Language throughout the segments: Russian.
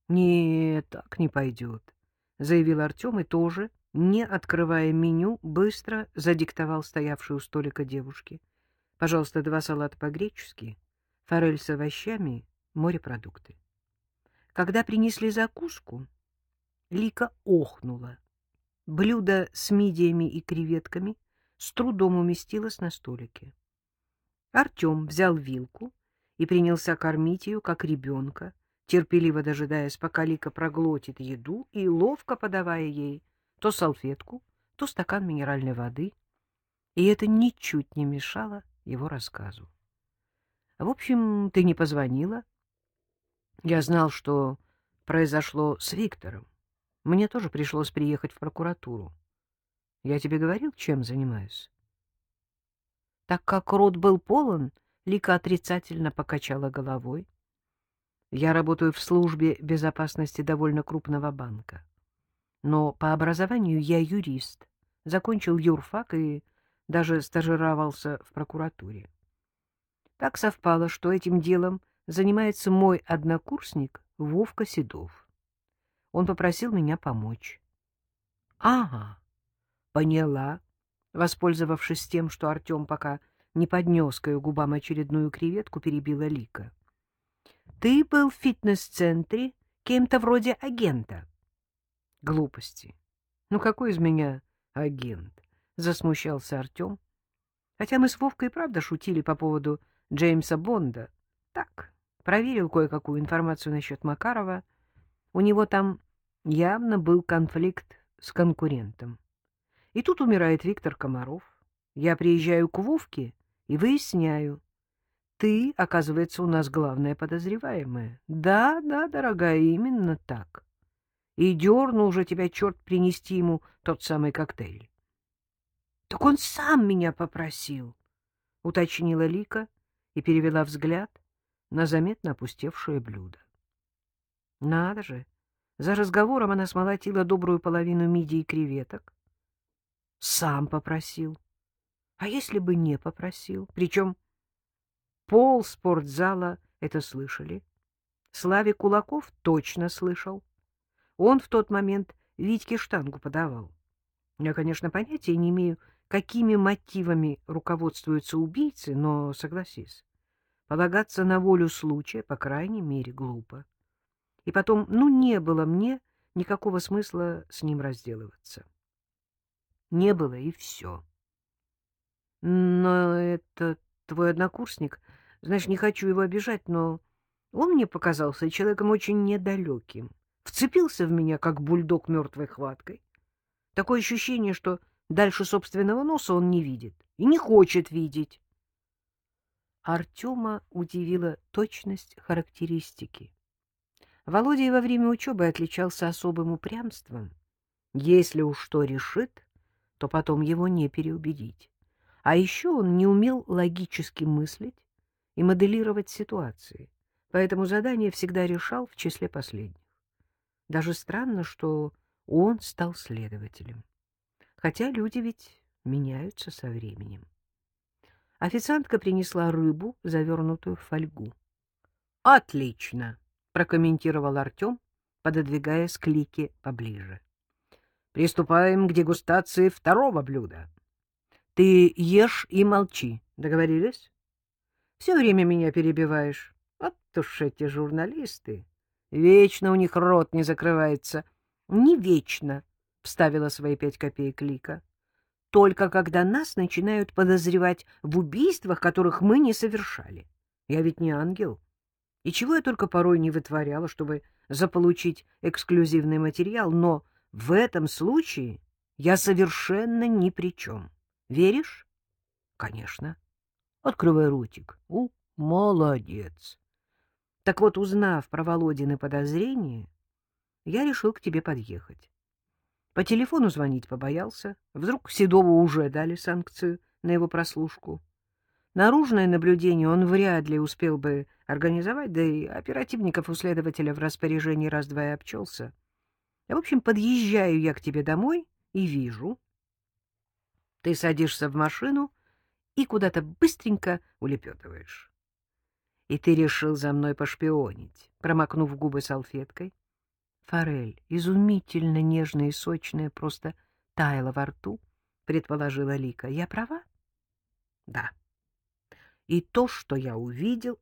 — Нет, так не пойдет, — заявил Артем и тоже, не открывая меню, быстро задиктовал стоявшей у столика девушке. — Пожалуйста, 2 салата по-гречески, форель с овощами, морепродукты. Когда принесли закуску, Лика охнула. Блюдо с мидиями и креветками с трудом уместилось на столике. Артем взял вилку и принялся кормить ее, как ребенка, терпеливо дожидаясь, пока Лика проглотит еду, и ловко подавая ей то салфетку, то стакан минеральной воды. И это ничуть не мешало его рассказу. — В общем, ты не позвонила. Я знал, что произошло с Виктором. Мне тоже пришлось приехать в прокуратуру. Я тебе говорил, чем занимаюсь? Так как рот был полон, Лика отрицательно покачала головой. Я работаю в службе безопасности довольно крупного банка. Но по образованию я юрист, закончил юрфак и даже стажировался в прокуратуре. Так совпало, что этим делом занимается мой однокурсник Вовка Седов. Он попросил меня помочь. — Ага, поняла. Воспользовавшись тем, что Артем пока не поднес к ее губам очередную креветку, перебила Лика. — Ты был в фитнес-центре кем-то вроде агента. — Глупости. Ну, какой из меня агент? — засмущался Артем. Хотя мы с Вовкой и правда шутили по поводу Джеймса Бонда. Так, проверил кое-какую информацию насчет Макарова. У него там явно был конфликт с конкурентом. И тут умирает Виктор Комаров. Я приезжаю к Вовке и выясняю. Ты, оказывается, у нас главная подозреваемая. Да, да, дорогая, именно так. И дернул уже тебя черт принести ему тот самый коктейль. — Так он сам меня попросил, — уточнила Лика и перевела взгляд на заметно опустевшее блюдо. Надо же, за разговором она смолотила добрую половину мидий и креветок. Сам попросил. А если бы не попросил? Причем пол спортзала это слышали. Славик Кулаков точно слышал. Он в тот момент Витьке штангу подавал. Я, конечно, понятия не имею, какими мотивами руководствуются убийцы, но, согласись, полагаться на волю случая, по крайней мере, глупо. И потом, ну, не было мне никакого смысла с ним разделываться. Не было, и все. Но это твой однокурсник. Знаешь, не хочу его обижать, но он мне показался человеком очень недалеким. Вцепился в меня, как бульдог мертвой хваткой. Такое ощущение, что дальше собственного носа он не видит и не хочет видеть. Артема удивила точность характеристики. Володя и во время учебы отличался особым упрямством. Если уж что решит, то потом его не переубедить. А еще он не умел логически мыслить и моделировать ситуации, поэтому задание всегда решал в числе последних. Даже странно, что он стал следователем. Хотя люди ведь меняются со временем. Официантка принесла рыбу, завернутую в фольгу. — Отлично! — прокомментировал Артем, пододвигаясь к Лике поближе. — Приступаем к дегустации второго блюда. Ты ешь и молчи. Договорились? Все время меня перебиваешь. Вот уж эти журналисты. Вечно у них рот не закрывается. Не вечно, — вставила свои 5 копеек Лика. Только когда нас начинают подозревать в убийствах, которых мы не совершали. Я ведь не ангел. И чего я только порой не вытворяла, чтобы заполучить эксклюзивный материал, но в этом случае я совершенно ни при чем. Веришь? Конечно. Открывай ротик. Молодец. Так вот, узнав про Володины подозрения, я решил к тебе подъехать. По телефону звонить побоялся. Вдруг Седову уже дали санкцию на его прослушку. Наружное наблюдение он вряд ли успел бы организовать, да и оперативников у следователя в распоряжении раз-два и обчелся. В общем, подъезжаю я к тебе домой и вижу. Ты садишься в машину и куда-то быстренько улепетываешь. И ты решил за мной пошпионить, промокнув губы салфеткой. Форель, изумительно нежная и сочная, просто таяла во рту, предположила Лика. Я права? Да. И то, что я увидел,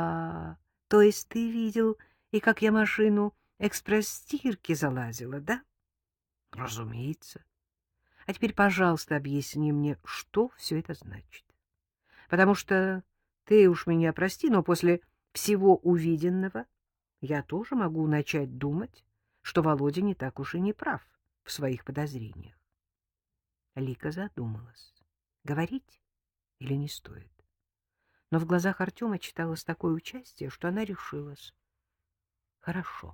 то есть ты видел, и как я машину экспресс-стирки залазила, да? Разумеется. А теперь, пожалуйста, объясни мне, что все это значит. Потому что ты уж меня прости, но после всего увиденного я тоже могу начать думать, что Володя не так уж и не прав в своих подозрениях. Лика задумалась, говорить или не стоит. Но в глазах Артема читалось такое участие, что она решилась. Хорошо,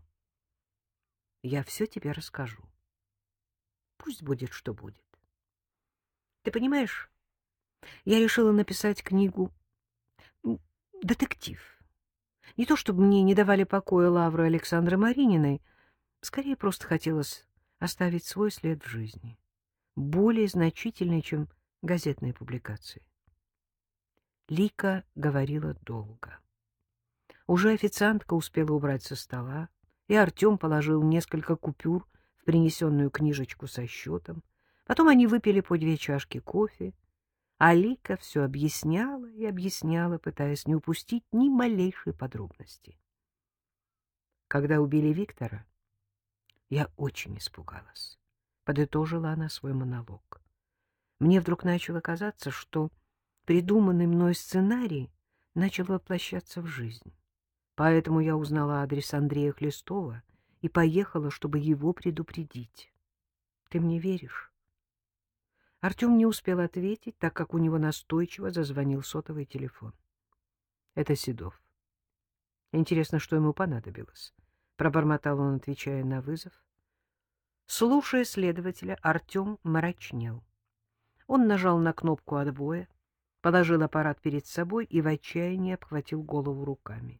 я все тебе расскажу. Пусть будет, что будет. Ты понимаешь, я решила написать книгу, детектив. Не то чтобы мне не давали покоя лавры Александры Марининой, скорее просто хотелось оставить свой след в жизни, более значительный, чем газетные публикации. Лика говорила долго. Уже официантка успела убрать со стола, и Артем положил несколько купюр в принесенную книжечку со счетом. Потом они выпили по 2 чашки кофе, а Лика все объясняла и объясняла, пытаясь не упустить ни малейшей подробности. Когда убили Виктора, я очень испугалась. Подытожила она свой монолог. Мне вдруг начало казаться, что придуманный мной сценарий начал воплощаться в жизнь. Поэтому я узнала адрес Андрея Хлестова и поехала, чтобы его предупредить. Ты мне веришь? Артем не успел ответить, так как у него настойчиво зазвонил сотовый телефон. Это Седов. Интересно, что ему понадобилось. Пробормотал он, отвечая на вызов. Слушая следователя, Артем мрачнел. Он нажал на кнопку отбоя, положил аппарат перед собой и в отчаянии обхватил голову руками.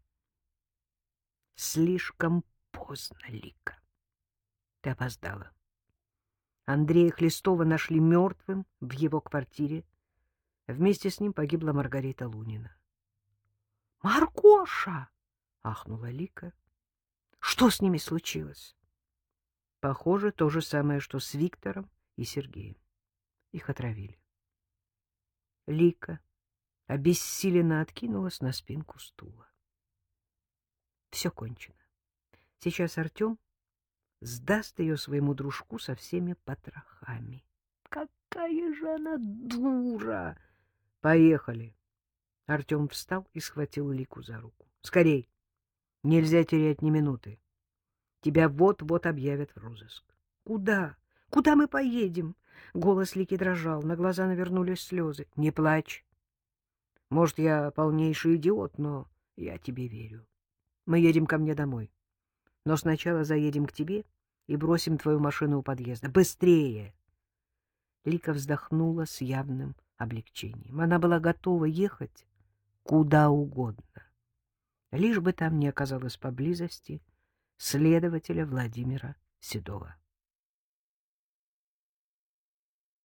Слишком поздно, Лика. Ты опоздала. Андрея Хлестова нашли мертвым в его квартире. Вместе с ним погибла Маргарита Лунина. «Маргоша!» — ахнула Лика. «Что с ними случилось?» Похоже, то же самое, что с Виктором и Сергеем. Их отравили. Лика обессиленно откинулась на спинку стула. Все кончено. Сейчас Артем сдаст ее своему дружку со всеми потрохами. Какая же она дура! Поехали. Артем встал и схватил Лику за руку. Скорей! Нельзя терять ни минуты. Тебя вот-вот объявят в розыск. Куда? Куда мы поедем? Голос Лики дрожал, на глаза навернулись слезы. Не плачь. Может, я полнейший идиот, но я тебе верю. Мы едем ко мне домой. Но сначала заедем к тебе и бросим твою машину у подъезда. Быстрее! Лика вздохнула с явным облегчением. Она была готова ехать куда угодно, лишь бы там не оказалось поблизости следователя Владимира Седова.